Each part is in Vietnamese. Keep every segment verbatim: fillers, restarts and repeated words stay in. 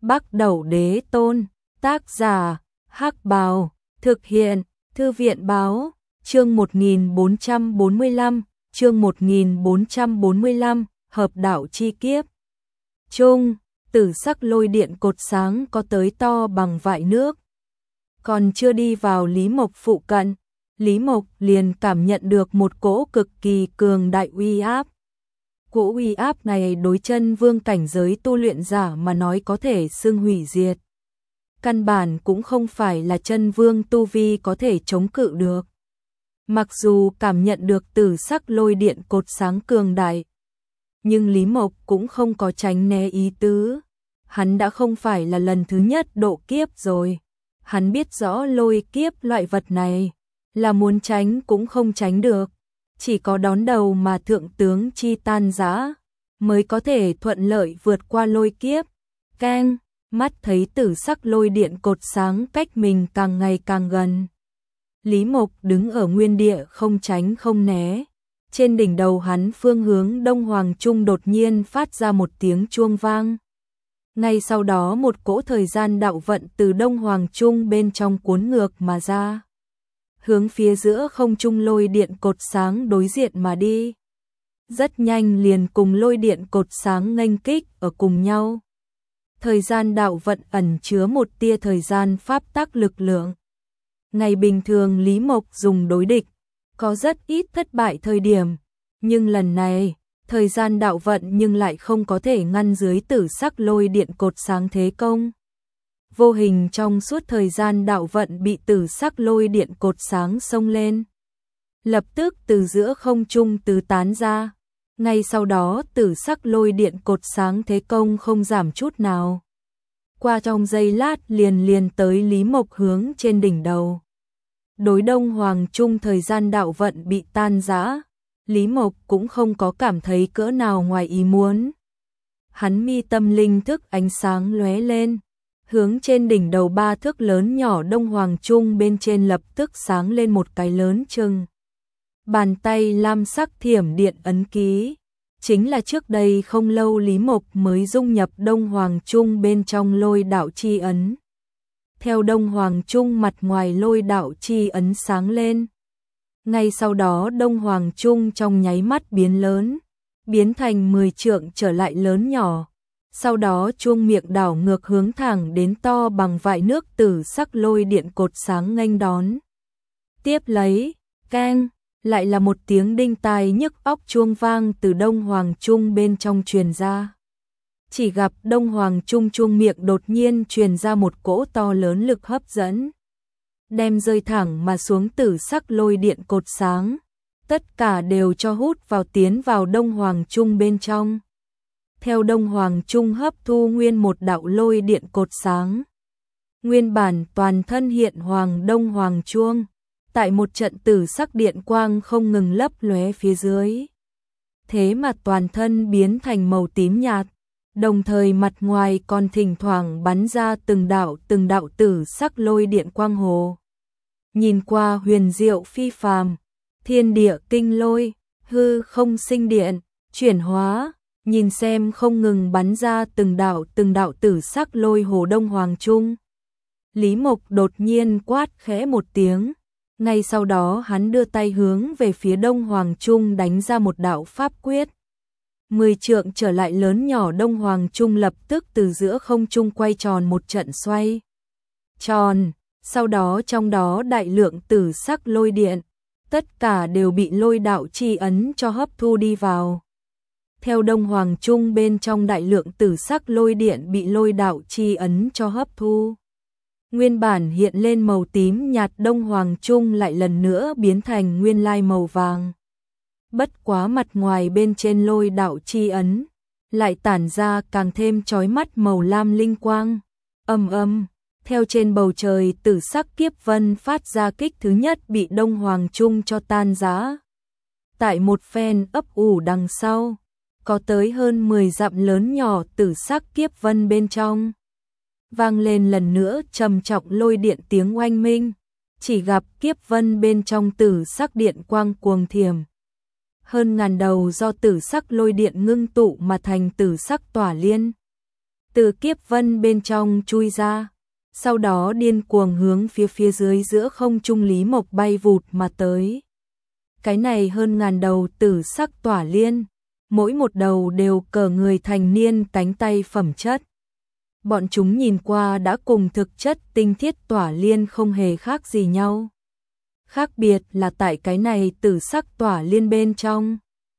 Bắc Đẩu Đế Tôn, tác giả, Hắc Bào, thực hiện, Thư viện báo, chương một nghìn bốn trăm bốn mươi lăm, chương một nghìn bốn trăm bốn mươi lăm, hợp đạo chi kiếp. Trung, tử sắc lôi điện cột sáng có tới to bằng vại nước. Còn chưa đi vào Lý Mộc phụ cận, Lý Mộc liền cảm nhận được một cỗ cực kỳ cường đại uy áp. Cỗ uy áp này đối chân vương cảnh giới tu luyện giả mà nói có thể xưng hủy diệt. Căn bản cũng không phải là chân vương tu vi có thể chống cự được. Mặc dù cảm nhận được tử sắc lôi điện cột sáng cường đại, nhưng Lý Mộc cũng không có tránh né ý tứ. Hắn đã không phải là lần thứ nhất độ kiếp rồi. Hắn biết rõ lôi kiếp loại vật này là muốn tránh cũng không tránh được. Chỉ có đón đầu mà thượng tướng chi tan rã mới có thể thuận lợi vượt qua lôi kiếp. Keng, mắt thấy tử sắc lôi điện cột sáng cách mình càng ngày càng gần. Lý Mộc đứng ở nguyên địa không tránh không né. Trên đỉnh đầu hắn phương hướng Đông Hoàng Trung đột nhiên phát ra một tiếng chuông vang. Ngay sau đó một cỗ thời gian đạo vận từ Đông Hoàng Trung bên trong cuốn ngược mà ra. Hướng phía giữa không trung lôi điện cột sáng đối diện mà đi. Rất nhanh liền cùng lôi điện cột sáng nghênh kích ở cùng nhau. Thời gian đạo vận ẩn chứa một tia thời gian pháp tắc lực lượng. Ngày bình thường Lý Mộc dùng đối địch, có rất ít thất bại thời điểm, nhưng lần này, thời gian đạo vận nhưng lại không có thể ngăn dưới tử sắc lôi điện cột sáng thế công. Vô hình trong suốt thời gian đạo vận bị tử sắc lôi điện cột sáng xông lên. Lập tức từ giữa không trung tứ tán ra. Ngay sau đó tử sắc lôi điện cột sáng thế công không giảm chút nào. Qua trong giây lát liền liền tới Lý Mộc hướng trên đỉnh đầu. Đối Đông Hoàng Trung thời gian đạo vận bị tan rã, Lý Mộc cũng không có cảm thấy cỡ nào ngoài ý muốn. Hắn mi tâm linh thức ánh sáng lóe lên, hướng trên đỉnh đầu ba thước lớn nhỏ Đông Hoàng Trung bên trên lập tức sáng lên một cái lớn chừng bàn tay lam sắc thiểm điện ấn ký. Chính là trước đây không lâu Lý Mộc mới dung nhập Đông Hoàng Trung bên trong lôi đạo chi ấn. Theo Đông Hoàng Trung mặt ngoài lôi đạo chi ấn sáng lên. Ngay sau đó Đông Hoàng Trung trong nháy mắt biến lớn, biến thành mười trượng trở lại lớn nhỏ. Sau đó chuông miệng đảo ngược hướng thẳng đến to bằng vại nước tử sắc lôi điện cột sáng nghênh đón. Tiếp lấy, keng, lại là một tiếng đinh tai nhức óc chuông vang từ Đông Hoàng Trung bên trong truyền ra. Chỉ gặp Đông Hoàng Trung chuông miệng đột nhiên truyền ra một cỗ to lớn lực hấp dẫn. Đem rơi thẳng mà xuống tử sắc lôi điện cột sáng. Tất cả đều cho hút vào tiến vào Đông Hoàng Trung bên trong. Theo Đông Hoàng Trung hấp thu nguyên một đạo lôi điện cột sáng. Nguyên bản toàn thân hiện Hoàng Đông Hoàng Chuông. Tại một trận tử sắc điện quang không ngừng lấp lóe phía dưới. Thế mà toàn thân biến thành màu tím nhạt. Đồng thời mặt ngoài còn thỉnh thoảng bắn ra từng đạo từng đạo tử sắc lôi điện quang hồ. Nhìn qua huyền diệu phi phàm, thiên địa kinh lôi, hư không sinh điện, chuyển hóa, nhìn xem không ngừng bắn ra từng đạo từng đạo tử sắc lôi hồ Đông Hoàng Trung. Lý Mộc đột nhiên quát khẽ một tiếng, ngay sau đó hắn đưa tay hướng về phía Đông Hoàng Trung đánh ra một đạo pháp quyết. Mười trượng trở lại lớn nhỏ Đông Hoàng Trung lập tức từ giữa không trung quay tròn một trận xoay tròn, sau đó trong đó đại lượng tử sắc lôi điện, tất cả đều bị lôi đạo chi ấn cho hấp thu đi vào. Theo Đông Hoàng Trung bên trong đại lượng tử sắc lôi điện bị lôi đạo chi ấn cho hấp thu. Nguyên bản hiện lên màu tím nhạt Đông Hoàng Trung lại lần nữa biến thành nguyên lai màu vàng. Bất quá mặt ngoài bên trên lôi đạo chi ấn, lại tản ra càng thêm chói mắt màu lam linh quang. Âm âm, theo trên bầu trời tử sắc kiếp vân phát ra kích thứ nhất bị Đông Hoàng Trung cho tan rã. Tại một phen ấp ủ đằng sau, có tới hơn mười dặm lớn nhỏ tử sắc kiếp vân bên trong. Vang lên lần nữa trầm trọng lôi điện tiếng oanh minh, chỉ gặp kiếp vân bên trong tử sắc điện quang cuồng thiểm. Hơn ngàn đầu do tử sắc lôi điện ngưng tụ mà thành tử sắc tỏa liên. từ kiếp vân bên trong chui ra, sau đó điên cuồng hướng phía phía dưới giữa không trung Lý Mộc bay vụt mà tới. Cái này hơn ngàn đầu tử sắc tỏa liên, mỗi một đầu đều cỡ người thành niên cánh tay phẩm chất. Bọn chúng nhìn qua đã cùng thực chất tinh thiết tỏa liên không hề khác gì nhau. Khác biệt là tại cái này tử sắc tỏa liên bên trong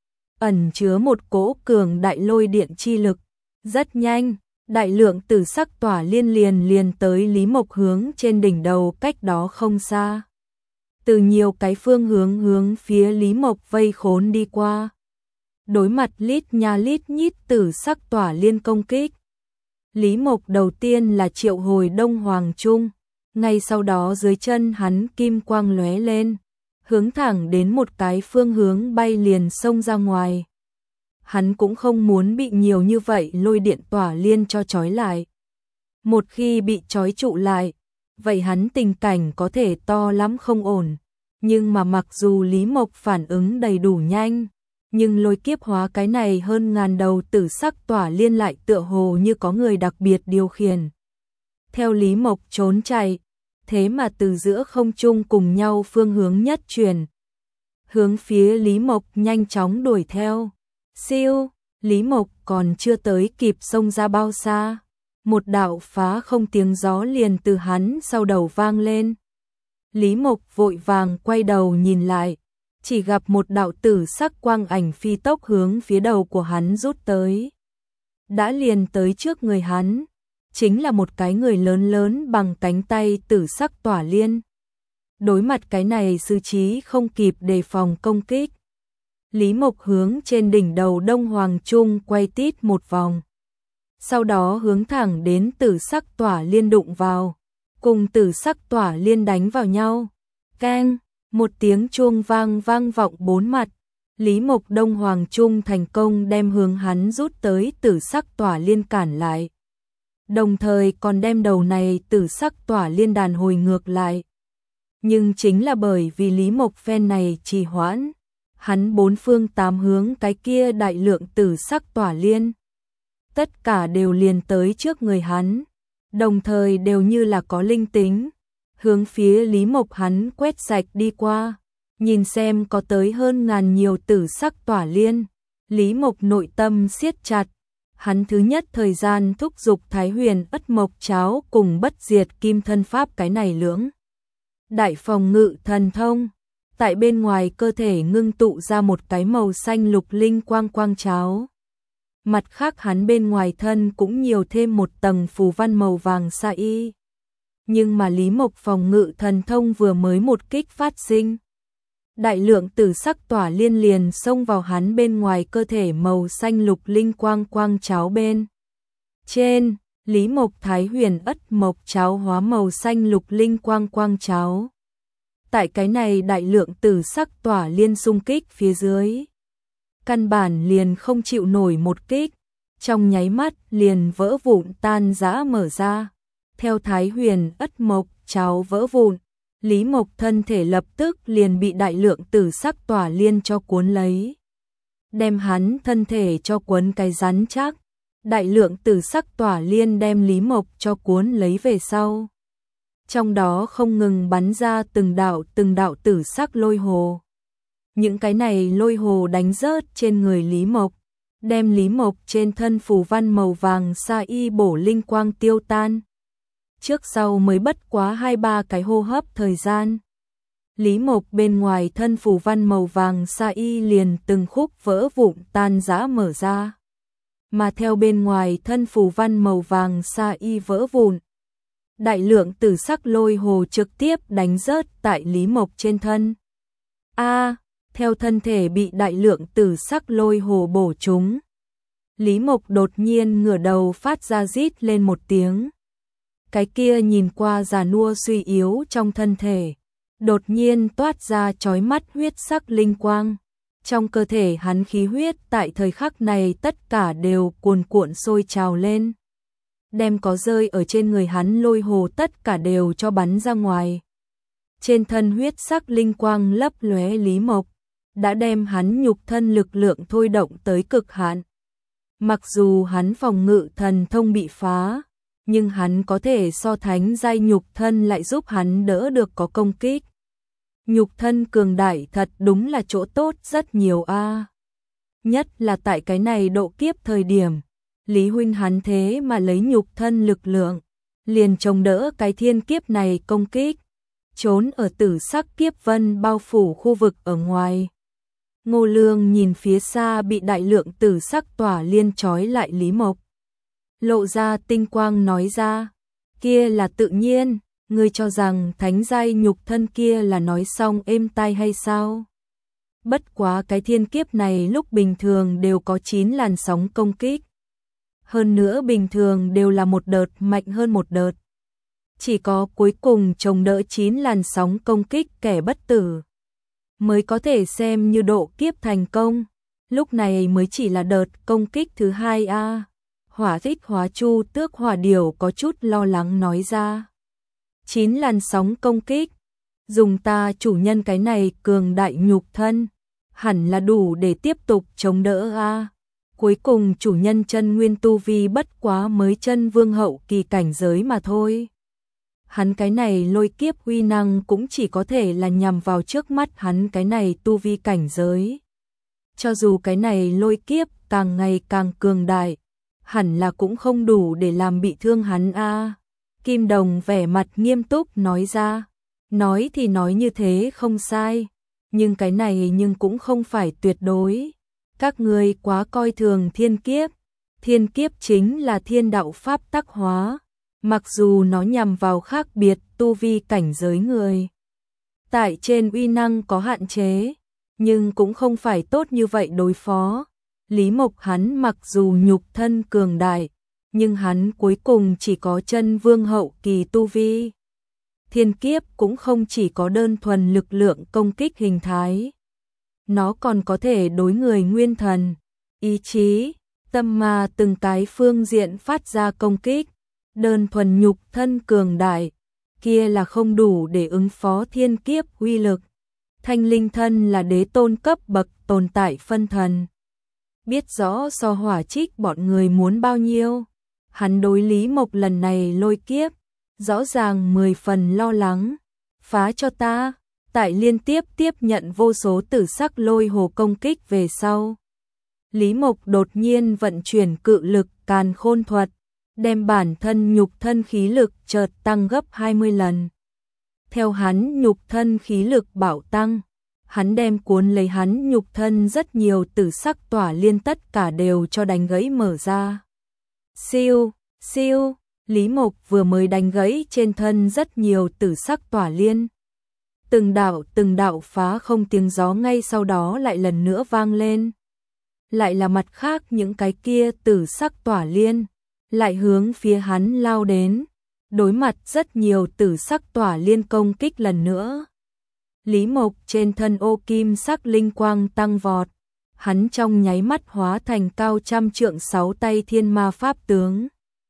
ẩn chứa một cỗ cường đại lôi điện chi lực. Rất nhanh, đại lượng tử sắc tỏa liên liền liền tới Lý Mộc hướng trên đỉnh đầu cách đó không xa. Từ nhiều cái phương hướng hướng phía Lý Mộc vây khốn đi qua. Đối mặt lít nha lít nhít tử sắc tỏa liên công kích. Lý Mộc đầu tiên là triệu hồi Đông Hoàng Trung, ngay sau đó dưới chân hắn kim quang lóe lên, hướng thẳng đến một cái phương hướng bay liền xông ra ngoài. Hắn cũng không muốn bị nhiều như vậy lôi điện tỏa liên cho trói lại. Một khi bị trói trụ lại, vậy hắn tình cảnh có thể to lắm không ổn. Nhưng mà mặc dù Lý Mộc phản ứng đầy đủ nhanh, nhưng lôi kiếp hóa cái này hơn ngàn đầu tử sắc tỏa liên lại tựa hồ như có người đặc biệt điều khiển. Theo Lý Mộc trốn chạy, thế mà từ giữa không trung cùng nhau phương hướng nhất chuyển. Hướng phía Lý Mộc nhanh chóng đuổi theo. Siêu, Lý Mộc còn chưa tới kịp xông ra bao xa. Một đạo phá không tiếng gió liền từ hắn sau đầu vang lên. Lý Mộc vội vàng quay đầu nhìn lại, chỉ gặp một đạo tử sắc quang ảnh phi tốc hướng phía đầu của hắn rút tới. Đã liền tới trước người hắn, chính là một cái người lớn lớn bằng cánh tay tử sắc tỏa liên. Đối mặt cái này sư trí không kịp đề phòng công kích. Lý Mộc hướng trên đỉnh đầu Đông Hoàng Trung quay tít một vòng. Sau đó hướng thẳng đến tử sắc tỏa liên đụng vào, cùng tử sắc tỏa liên đánh vào nhau. Keng, một tiếng chuông vang vang vọng bốn mặt. Lý Mộc Đông Hoàng Trung thành công đem hướng hắn rút tới tử sắc tỏa liên cản lại. Đồng thời còn đem đầu này tử sắc tỏa liên đàn hồi ngược lại. Nhưng chính là bởi vì Lý Mộc phen này trì hoãn, hắn bốn phương tám hướng cái kia đại lượng tử sắc tỏa liên. Tất cả đều liền tới trước người hắn, đồng thời đều như là có linh tính, hướng phía Lý Mộc hắn quét sạch đi qua, nhìn xem có tới hơn ngàn nhiều tử sắc tỏa liên. Lý Mộc nội tâm siết chặt, hắn thứ nhất thời gian thúc giục Thái Huyền Ất Mộc Cháo cùng Bất Diệt Kim Thân Pháp cái này lưỡng đại phòng ngự thần thông, tại bên ngoài cơ thể ngưng tụ ra một cái màu xanh lục linh quang quang cháo. Mặt khác hắn bên ngoài thân cũng nhiều thêm một tầng phù văn màu vàng sa y. Nhưng mà Lý Mộc phòng ngự thần thông vừa mới một kích phát sinh, đại lượng tử sắc tỏa liên liền xông vào hắn bên ngoài cơ thể màu xanh lục linh quang quang cháo bên trên. Lý Mộc Thái Huyền Ất Mộc Cháo hóa màu xanh lục linh quang quang cháo. Tại cái này đại lượng tử sắc tỏa liên xung kích phía dưới, căn bản liền không chịu nổi một kích, trong nháy mắt liền vỡ vụn tan rã mở ra. Theo Thái Huyền Ất Mộc Cháo vỡ vụn, Lý Mộc thân thể lập tức liền bị đại lượng tử sắc tỏa liên cho cuốn lấy, đem hắn thân thể cho cuốn cái rắn chắc. Đại lượng tử sắc tỏa liên đem Lý Mộc cho cuốn lấy về sau. Trong đó không ngừng bắn ra từng đạo từng đạo tử sắc lôi hồ. Những cái này lôi hồ đánh rớt trên người Lý Mộc, đem Lý Mộc trên thân phù văn màu vàng sa y bổ linh quang tiêu tan. Trước sau mới bất quá hai ba cái hô hấp thời gian, Lý Mộc bên ngoài thân phù văn màu vàng sa y liền từng khúc vỡ vụn tan rã mở ra. Mà theo bên ngoài thân phù văn màu vàng sa y vỡ vụn, đại lượng tử sắc lôi hồ trực tiếp đánh rớt tại Lý Mộc trên thân. A, theo thân thể bị đại lượng tử sắc lôi hồ bổ trúng, Lý Mộc đột nhiên ngửa đầu phát ra rít lên một tiếng. Cái kia nhìn qua già nua suy yếu trong thân thể, đột nhiên toát ra chói mắt huyết sắc linh quang. Trong cơ thể hắn khí huyết tại thời khắc này tất cả đều cuồn cuộn sôi trào lên, đem có rơi ở trên người hắn lôi hồ tất cả đều cho bắn ra ngoài. Trên thân huyết sắc linh quang lấp lóe Lý Mộc, đã đem hắn nhục thân lực lượng thôi động tới cực hạn. Mặc dù hắn phòng ngự thần thông bị phá, nhưng hắn có thể so thánh giai nhục thân lại giúp hắn đỡ được có công kích. Nhục thân cường đại thật đúng là chỗ tốt rất nhiều a. Nhất là tại cái này độ kiếp thời điểm, Lý huynh hắn thế mà lấy nhục thân lực lượng, liền chống đỡ cái thiên kiếp này công kích, trốn ở tử sắc kiếp vân bao phủ khu vực ở ngoài. Ngô Lương nhìn phía xa bị đại lượng tử sắc tỏa liên trói lại Lý Mộc, lộ ra tinh quang nói ra, kia là tự nhiên, ngươi cho rằng thánh giai nhục thân kia là nói xong êm tai hay sao? Bất quá cái thiên kiếp này lúc bình thường đều có chín làn sóng công kích. Hơn nữa bình thường đều là một đợt mạnh hơn một đợt. Chỉ có cuối cùng chống đỡ chín làn sóng công kích kẻ bất tử mới có thể xem như độ kiếp thành công. Lúc này mới chỉ là đợt công kích thứ hai a. Hỏa Thích Hóa Chu Tước Hỏa Điểu có chút lo lắng nói ra. Chín làn sóng công kích, dùng ta chủ nhân cái này cường đại nhục thân, hẳn là đủ để tiếp tục chống đỡ a. Cuối cùng chủ nhân chân nguyên tu vi bất quá mới chân vương hậu kỳ cảnh giới mà thôi. Hắn cái này lôi kiếp uy năng cũng chỉ có thể là nhằm vào trước mắt hắn cái này tu vi cảnh giới. Cho dù cái này lôi kiếp càng ngày càng cường đại, hẳn là cũng không đủ để làm bị thương hắn a. Kim Đồng vẻ mặt nghiêm túc nói ra, nói thì nói như thế không sai, nhưng cái này nhưng cũng không phải tuyệt đối. Các ngươi quá coi thường thiên kiếp, thiên kiếp chính là thiên đạo pháp tắc hóa, mặc dù nó nhằm vào khác biệt tu vi cảnh giới người. Tại trên uy năng có hạn chế, nhưng cũng không phải tốt như vậy đối phó. Lý Mộc hắn mặc dù nhục thân cường đại, nhưng hắn cuối cùng chỉ có chân vương hậu kỳ tu vi. Thiên kiếp cũng không chỉ có đơn thuần lực lượng công kích hình thái. Nó còn có thể đối người nguyên thần, ý chí, tâm ma từng cái phương diện phát ra công kích. Đơn thuần nhục thân cường đại, kia là không đủ để ứng phó thiên kiếp uy lực. Thanh linh thân là đế tôn cấp bậc tồn tại phân thần. Biết rõ so hỏa trích bọn người muốn bao nhiêu. Hắn đối Lý Mộc lần này lôi kiếp, rõ ràng mười phần lo lắng. Phá cho ta, tại liên tiếp tiếp nhận vô số tử sắc lôi hồ công kích về sau. Lý Mộc đột nhiên vận chuyển cự lực càn khôn thuật, đem bản thân nhục thân khí lực chợt tăng gấp hai mươi lần. Theo hắn nhục thân khí lực bạo tăng, hắn đem cuốn lấy hắn nhục thân rất nhiều tử sắc tỏa liên tất cả đều cho đánh gãy mở ra. Siêu, siêu, Lý Mộc vừa mới đánh gãy trên thân rất nhiều tử sắc tỏa liên. Từng đạo từng đạo phá không tiếng gió ngay sau đó lại lần nữa vang lên. Lại là mặt khác những cái kia tử sắc tỏa liên, lại hướng phía hắn lao đến, đối mặt rất nhiều tử sắc tỏa liên công kích lần nữa. Lý Mộc trên thân ô kim sắc linh quang tăng vọt, hắn trong nháy mắt hóa thành cao trăm trượng sáu tay thiên ma pháp tướng.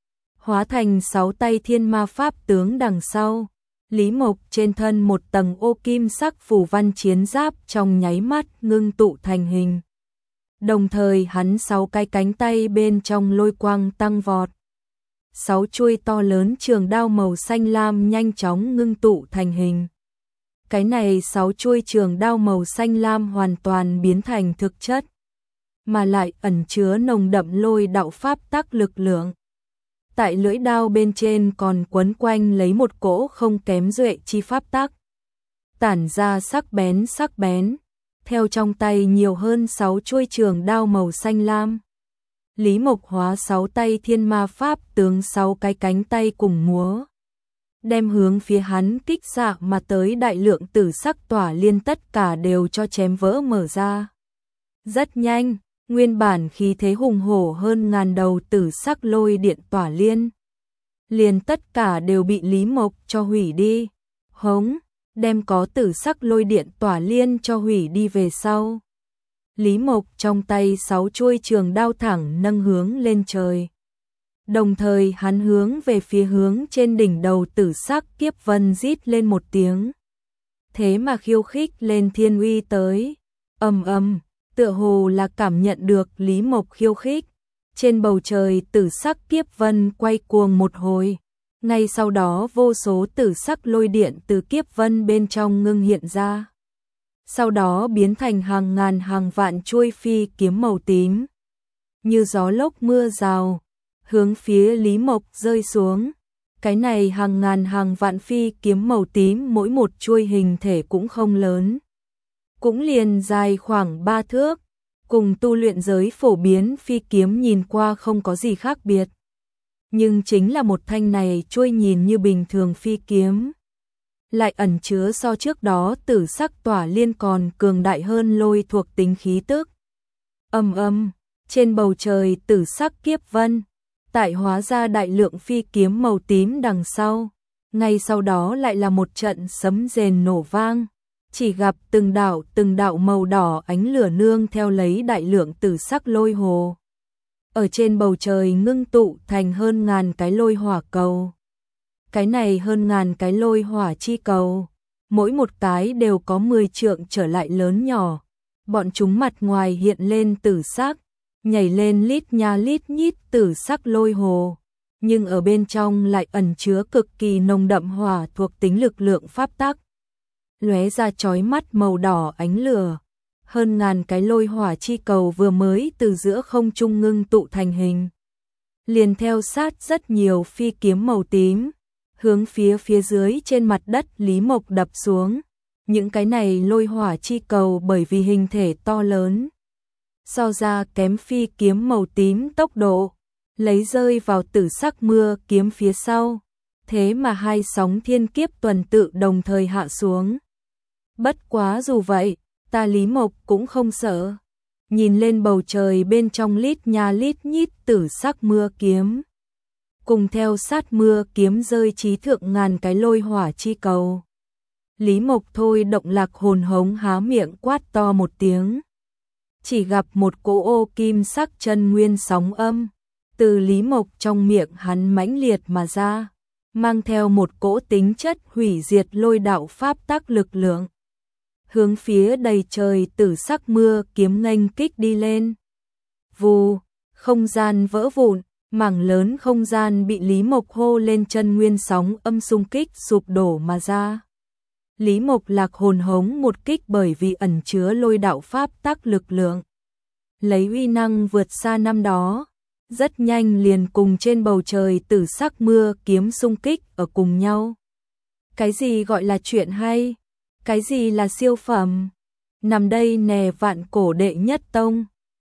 Hóa thành sáu tay thiên ma pháp tướng đằng sau, Lý Mộc trên thân một tầng ô kim sắc phù văn chiến giáp trong nháy mắt ngưng tụ thành hình. Đồng thời hắn sáu cái cánh tay bên trong lôi quang tăng vọt. Sáu chuôi to lớn trường đao màu xanh lam nhanh chóng ngưng tụ thành hình. Cái này sáu chuôi trường đao màu xanh lam hoàn toàn biến thành thực chất, mà lại ẩn chứa nồng đậm lôi đạo pháp tắc lực lượng. Tại lưỡi đao bên trên còn quấn quanh lấy một cỗ không kém duệ chi pháp tắc, tản ra sắc bén sắc bén, theo trong tay nhiều hơn sáu chuôi trường đao màu xanh lam. Lý Mộc hóa sáu tay thiên ma pháp tướng sáu cái cánh tay cùng múa, đem hướng phía hắn kích xạ mà tới đại lượng tử sắc tỏa liên tất cả đều cho chém vỡ mở ra. Rất nhanh, nguyên bản khí thế hùng hổ hơn ngàn đầu tử sắc lôi điện tỏa liên, liền tất cả đều bị Lý Mộc cho hủy đi. Hống, đem có tử sắc lôi điện tỏa liên cho hủy đi về sau. Lý Mộc trong tay sáu chuôi trường đao thẳng nâng hướng lên trời. Đồng thời hắn hướng về phía hướng trên đỉnh đầu tử sắc kiếp vân rít lên một tiếng. Thế mà khiêu khích lên thiên uy tới. Ầm ầm, tựa hồ là cảm nhận được Lý Mộc khiêu khích. trên bầu trời tử sắc kiếp vân quay cuồng một hồi. Ngay sau đó vô số tử sắc lôi điện từ kiếp vân bên trong ngưng hiện ra. Sau đó biến thành hàng ngàn hàng vạn chuôi phi kiếm màu tím. Như gió lốc mưa rào, hướng phía Lý Mộc rơi xuống. Cái này hàng ngàn hàng vạn phi kiếm màu tím mỗi một chuôi hình thể cũng không lớn. Cũng liền dài khoảng ba thước, cùng tu luyện giới phổ biến phi kiếm nhìn qua không có gì khác biệt. Nhưng chính là một thanh này chuôi nhìn như bình thường phi kiếm, lại ẩn chứa so trước đó tử sắc tỏa liên còn cường đại hơn lôi thuộc tính khí tức. Âm âm, trên bầu trời tử sắc kiếp vân, tại hóa ra đại lượng phi kiếm màu tím đằng sau. Ngay sau đó lại là một trận sấm rền nổ vang, chỉ gặp từng đạo từng đạo màu đỏ ánh lửa nương theo lấy đại lượng tử sắc lôi hồ. Ở trên bầu trời ngưng tụ thành hơn ngàn cái lôi hỏa cầu. Cái này hơn ngàn cái lôi hỏa chi cầu, mỗi một cái đều có mười trượng trở lại lớn nhỏ. Bọn chúng mặt ngoài hiện lên tử sắc, nhảy lên lít nha lít nhít tử sắc lôi hồ, nhưng ở bên trong lại ẩn chứa cực kỳ nồng đậm hỏa thuộc tính lực lượng pháp tắc. Lóe ra chói mắt màu đỏ ánh lửa, hơn ngàn cái lôi hỏa chi cầu vừa mới từ giữa không trung ngưng tụ thành hình. Liền theo sát rất nhiều phi kiếm màu tím, hướng phía phía dưới trên mặt đất Lý Mộc đập xuống. Những cái này lôi hỏa chi cầu bởi vì hình thể to lớn, so ra kém phi kiếm màu tím tốc độ, lấy rơi vào tử sắc mưa kiếm phía sau. Thế mà hai sóng thiên kiếp tuần tự đồng thời hạ xuống. Bất quá dù vậy, ta Lý Mộc cũng không sợ. Nhìn lên bầu trời bên trong lít nha lít nhít tử sắc mưa kiếm, cùng theo sát mưa kiếm rơi chí thượng ngàn cái lôi hỏa chi cầu. Lý Mộc thôi động lạc hồn hống há miệng quát to một tiếng. Chỉ gặp một cỗ ô kim sắc chân nguyên sóng âm, từ Lý Mộc trong miệng hắn mãnh liệt mà ra, mang theo một cỗ tính chất hủy diệt lôi đạo pháp tắc lực lượng. Hướng phía đầy trời tử sắc mưa kiếm nghênh kích đi lên. Vù, không gian vỡ vụn, mảng lớn không gian bị Lý Mộc hô lên chân nguyên sóng âm xung kích sụp đổ mà ra. Lý Mộc lạc hồn hống một kích bởi vì ẩn chứa lôi đạo pháp tắc lực lượng, lấy uy năng vượt xa năm đó, rất nhanh liền cùng trên bầu trời tử sắc mưa kiếm xung kích ở cùng nhau. Cái gì gọi là chuyện hay? Cái gì là siêu phẩm? Nằm đây nè vạn cổ đệ nhất tông.